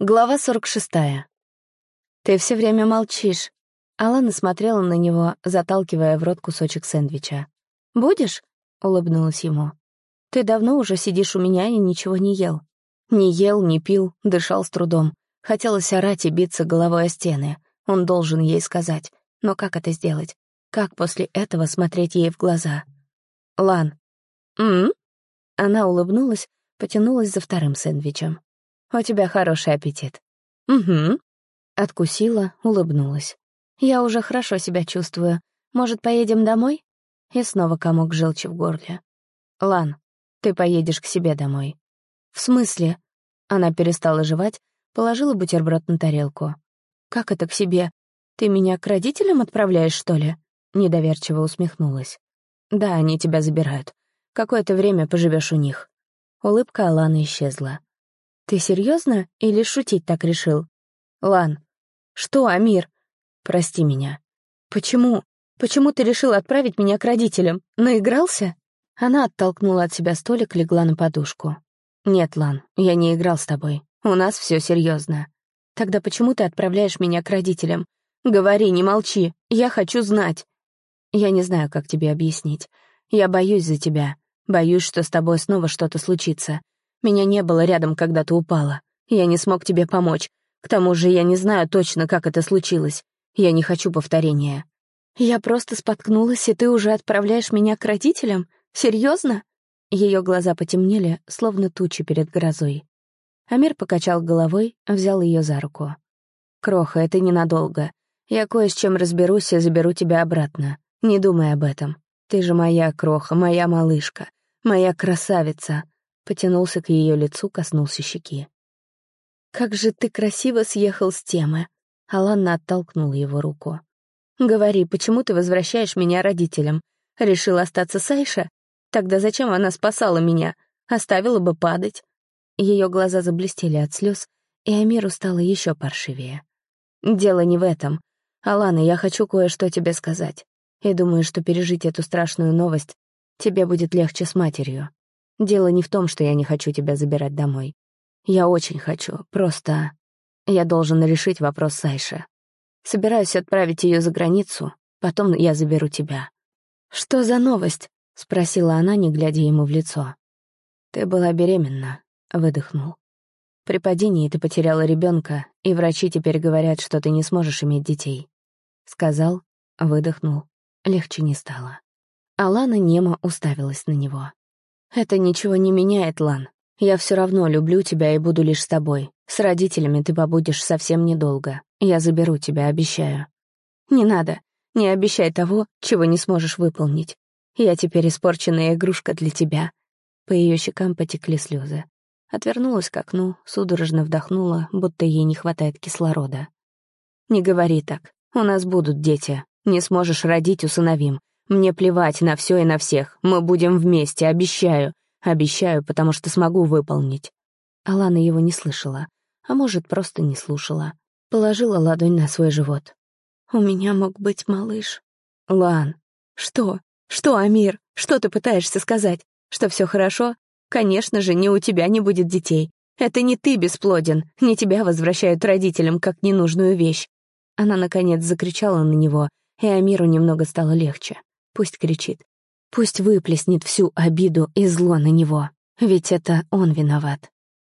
Глава 46. «Ты все время молчишь». Алана смотрела на него, заталкивая в рот кусочек сэндвича. «Будешь?» — улыбнулась ему. «Ты давно уже сидишь у меня и ничего не ел». Не ел, не пил, дышал с трудом. Хотелось орать и биться головой о стены. Он должен ей сказать. Но как это сделать? Как после этого смотреть ей в глаза? «Лан». «М?». Она улыбнулась, потянулась за вторым сэндвичем. «У тебя хороший аппетит». «Угу». Откусила, улыбнулась. «Я уже хорошо себя чувствую. Может, поедем домой?» И снова комок желчи в горле. «Лан, ты поедешь к себе домой». «В смысле?» Она перестала жевать, положила бутерброд на тарелку. «Как это к себе? Ты меня к родителям отправляешь, что ли?» Недоверчиво усмехнулась. «Да, они тебя забирают. Какое-то время поживешь у них». Улыбка Аланы исчезла. «Ты серьезно или шутить так решил?» «Лан». «Что, Амир?» «Прости меня». «Почему? Почему ты решил отправить меня к родителям? Наигрался?» Она оттолкнула от себя столик, легла на подушку. «Нет, Лан, я не играл с тобой. У нас все серьезно. Тогда почему ты отправляешь меня к родителям? Говори, не молчи. Я хочу знать». «Я не знаю, как тебе объяснить. Я боюсь за тебя. Боюсь, что с тобой снова что-то случится. Меня не было рядом, когда ты упала. Я не смог тебе помочь. К тому же я не знаю точно, как это случилось. Я не хочу повторения». «Я просто споткнулась, и ты уже отправляешь меня к родителям? Серьезно?» Ее глаза потемнели, словно тучи перед грозой. Амир покачал головой, взял ее за руку. «Кроха, это ненадолго. Я кое с чем разберусь и заберу тебя обратно. Не думай об этом. Ты же моя Кроха, моя малышка, моя красавица». Потянулся к ее лицу, коснулся щеки. «Как же ты красиво съехал с темы!» Алана оттолкнула его руку. «Говори, почему ты возвращаешь меня родителям? Решил остаться с Айше? Тогда зачем она спасала меня? Оставила бы падать». Ее глаза заблестели от слез, и Амиру стало еще паршивее. «Дело не в этом. Алана, я хочу кое-что тебе сказать. И думаю, что пережить эту страшную новость тебе будет легче с матерью. Дело не в том, что я не хочу тебя забирать домой. Я очень хочу, просто я должен решить вопрос с Айше. Собираюсь отправить ее за границу, потом я заберу тебя». «Что за новость?» — спросила она, не глядя ему в лицо. «Ты была беременна», — выдохнул. «При падении ты потеряла ребенка, и врачи теперь говорят, что ты не сможешь иметь детей». Сказал, выдохнул, легче не стало. Алана немо уставилась на него. «Это ничего не меняет, Лан. Я все равно люблю тебя и буду лишь с тобой. С родителями ты побудешь совсем недолго. Я заберу тебя, обещаю». «Не надо. Не обещай того, чего не сможешь выполнить. Я теперь испорченная игрушка для тебя». По ее щекам потекли слезы. Отвернулась к окну, судорожно вдохнула, будто ей не хватает кислорода. «Не говори так. У нас будут дети. Не сможешь родить — усыновим. Мне плевать на все и на всех. Мы будем вместе, обещаю. Обещаю, потому что смогу выполнить». Алана его не слышала, а может, просто не слушала. Положила ладонь на свой живот. «У меня мог быть малыш». «Лан». «Что? Что, Амир? Что ты пытаешься сказать? Что все хорошо? Конечно же, ни у тебя не будет детей. Это не ты бесплоден, не тебя возвращают родителям как ненужную вещь». Она, наконец, закричала на него, и Амиру немного стало легче. Пусть кричит. Пусть выплеснет всю обиду и зло на него. Ведь это он виноват.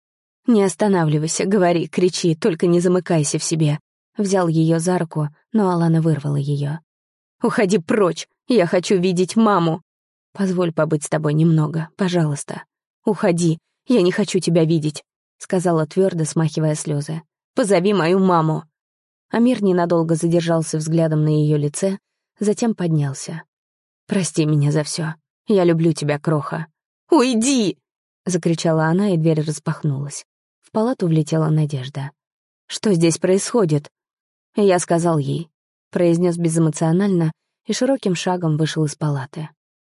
«Не останавливайся, говори, кричи, только не замыкайся в себе». Взял ее за руку, но Алана вырвала ее. «Уходи прочь, я хочу видеть маму. Позволь побыть с тобой немного, пожалуйста. Уходи, я не хочу тебя видеть», — сказала твердо, смахивая слезы. «Позови мою маму». Амир ненадолго задержался взглядом на ее лице, затем поднялся. «Прости меня за все. Я люблю тебя, Кроха». «Уйди!» — закричала она, и дверь распахнулась. В палату влетела Надежда. «Что здесь происходит?» Я сказал ей. Произнес безэмоционально и широким шагом вышел из палаты.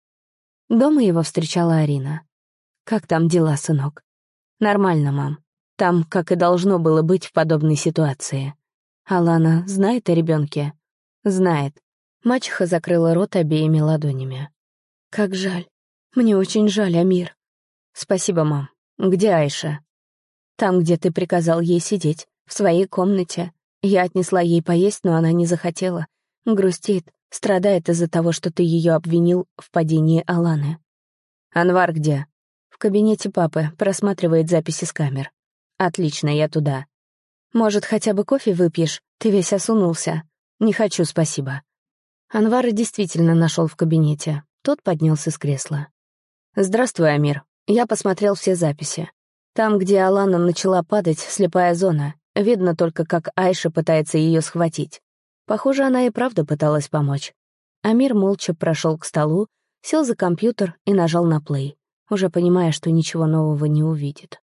Дома его встречала Арина. «Как там дела, сынок?» «Нормально, мам. Там, как и должно было быть в подобной ситуации». «Алана знает о ребенке?» «Знает». Мачеха закрыла рот обеими ладонями. «Как жаль. Мне очень жаль, Амир». «Спасибо, мам. Где Айша?» «Там, где ты приказал ей сидеть. В своей комнате. Я отнесла ей поесть, но она не захотела. Грустит, страдает из-за того, что ты ее обвинил в падении Аланы. «Анвар где?» «В кабинете папы, просматривает записи с камер». «Отлично, я туда». «Может, хотя бы кофе выпьешь? Ты весь осунулся». «Не хочу, спасибо». Анвара действительно нашел в кабинете. Тот поднялся с кресла. «Здравствуй, Амир. Я посмотрел все записи. Там, где Алана начала падать, слепая зона. Видно только, как Айша пытается ее схватить. Похоже, она и правда пыталась помочь». Амир молча прошел к столу, сел за компьютер и нажал на плей, уже понимая, что ничего нового не увидит.